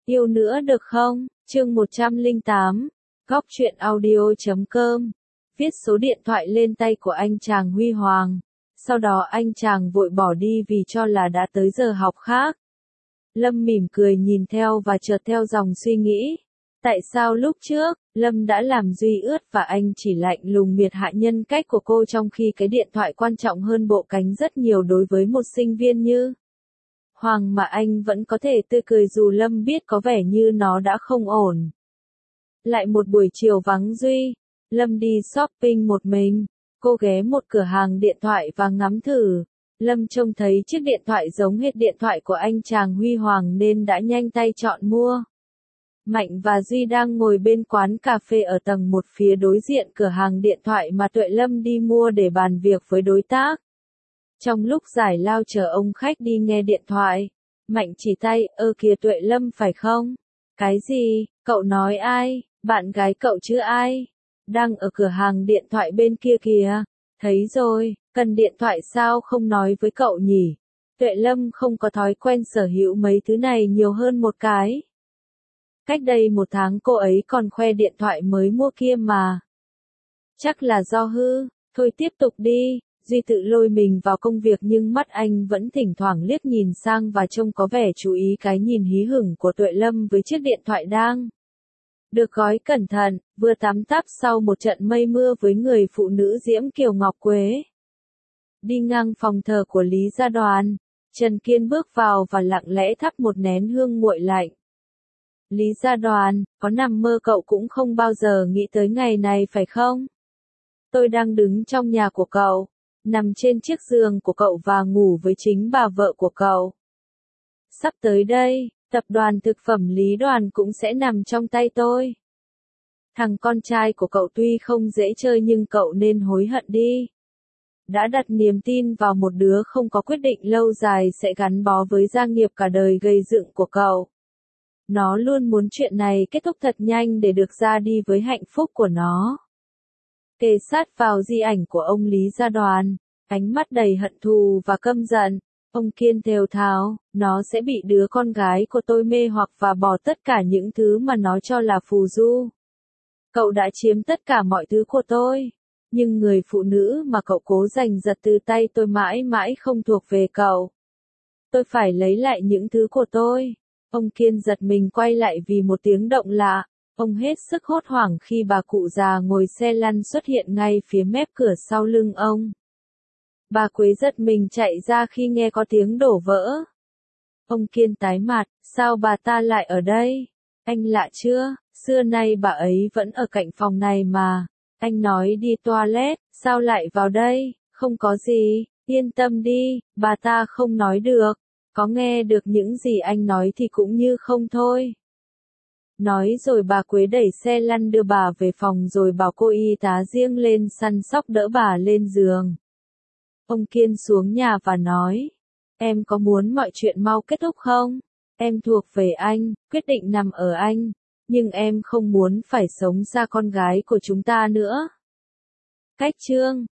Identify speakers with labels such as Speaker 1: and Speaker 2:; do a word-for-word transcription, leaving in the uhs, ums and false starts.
Speaker 1: Yêu nữa được không? Chương một trăm lẻ tám, góc truyện audio chấm com. Viết số điện thoại lên tay của anh chàng Huy Hoàng. Sau đó anh chàng vội bỏ đi vì cho là đã tới giờ học khác. Lâm mỉm cười nhìn theo và chợt theo dòng suy nghĩ. Tại sao lúc trước, Lâm đã làm Duy ướt và anh chỉ lạnh lùng miệt hạ nhân cách của cô trong khi cái điện thoại quan trọng hơn bộ cánh rất nhiều đối với một sinh viên như Hoàng mà anh vẫn có thể tươi cười dù Lâm biết có vẻ như nó đã không ổn. Lại một buổi chiều vắng Duy, Lâm đi shopping một mình, cô ghé một cửa hàng điện thoại và ngắm thử. Lâm trông thấy chiếc điện thoại giống hệt điện thoại của anh chàng Huy Hoàng nên đã nhanh tay chọn mua. Mạnh và Duy đang ngồi bên quán cà phê ở tầng một phía đối diện cửa hàng điện thoại mà Tuệ Lâm đi mua để bàn việc với đối tác. Trong lúc giải lao chờ ông khách đi nghe điện thoại, Mạnh chỉ tay, ơ kìa Tuệ Lâm phải không? Cái gì? Cậu nói ai? Bạn gái cậu chứ ai? Đang ở cửa hàng điện thoại bên kia kìa. Thấy rồi, cần điện thoại sao không nói với cậu nhỉ? Tuệ Lâm không có thói quen sở hữu mấy thứ này nhiều hơn một cái. Cách đây một tháng cô ấy còn khoe điện thoại mới mua kia mà. Chắc là do hư, thôi tiếp tục đi. Duy tự lôi mình vào công việc nhưng mắt anh vẫn thỉnh thoảng liếc nhìn sang và trông có vẻ chú ý cái nhìn hí hửng của Tuệ Lâm với chiếc điện thoại đang được gói cẩn thận, vừa tắm táp sau một trận mây mưa với người phụ nữ diễm kiều ngọc quế. Đi ngang phòng thờ của Lý Gia Đoàn, Trần Kiên bước vào và lặng lẽ thắp một nén hương nguội lạnh. Lý Gia Đoàn, có nằm mơ cậu cũng không bao giờ nghĩ tới ngày này phải không? Tôi đang đứng trong nhà của cậu, nằm trên chiếc giường của cậu và ngủ với chính bà vợ của cậu. Sắp tới đây, tập đoàn thực phẩm Lý Đoàn cũng sẽ nằm trong tay tôi. Thằng con trai của cậu tuy không dễ chơi nhưng cậu nên hối hận đi. Đã đặt niềm tin vào một đứa không có quyết định lâu dài sẽ gắn bó với gia nghiệp cả đời gây dựng của cậu. Nó luôn muốn chuyện này kết thúc thật nhanh để được ra đi với hạnh phúc của nó. Kề sát vào di ảnh của ông Lý Gia Đoàn, ánh mắt đầy hận thù và căm giận, ông Kiên thều thào, nó sẽ bị đứa con gái của tôi mê hoặc và bỏ tất cả những thứ mà nó cho là phù du. Cậu đã chiếm tất cả mọi thứ của tôi, nhưng người phụ nữ mà cậu cố giành giật từ tay tôi mãi mãi không thuộc về cậu. Tôi phải lấy lại những thứ của tôi. Ông Kiên giật mình quay lại vì một tiếng động lạ. Ông hết sức hốt hoảng khi bà cụ già ngồi xe lăn xuất hiện ngay phía mép cửa sau lưng ông. Bà Quế giật mình chạy ra khi nghe có tiếng đổ vỡ. Ông Kiên tái mặt, sao bà ta lại ở đây? Anh lạ chưa, xưa nay bà ấy vẫn ở cạnh phòng này mà. Anh nói đi toilet, sao lại vào đây? Không có gì, yên tâm đi, bà ta không nói được. Có nghe được những gì anh nói thì cũng như không thôi. Nói rồi bà Quế đẩy xe lăn đưa bà về phòng rồi bảo cô y tá riêng lên săn sóc đỡ bà lên giường. Ông Kiên xuống nhà và nói, em có muốn mọi chuyện mau kết thúc không? Em thuộc về anh, quyết định nằm ở anh, nhưng em không muốn phải sống xa con gái của chúng ta nữa. Cách chương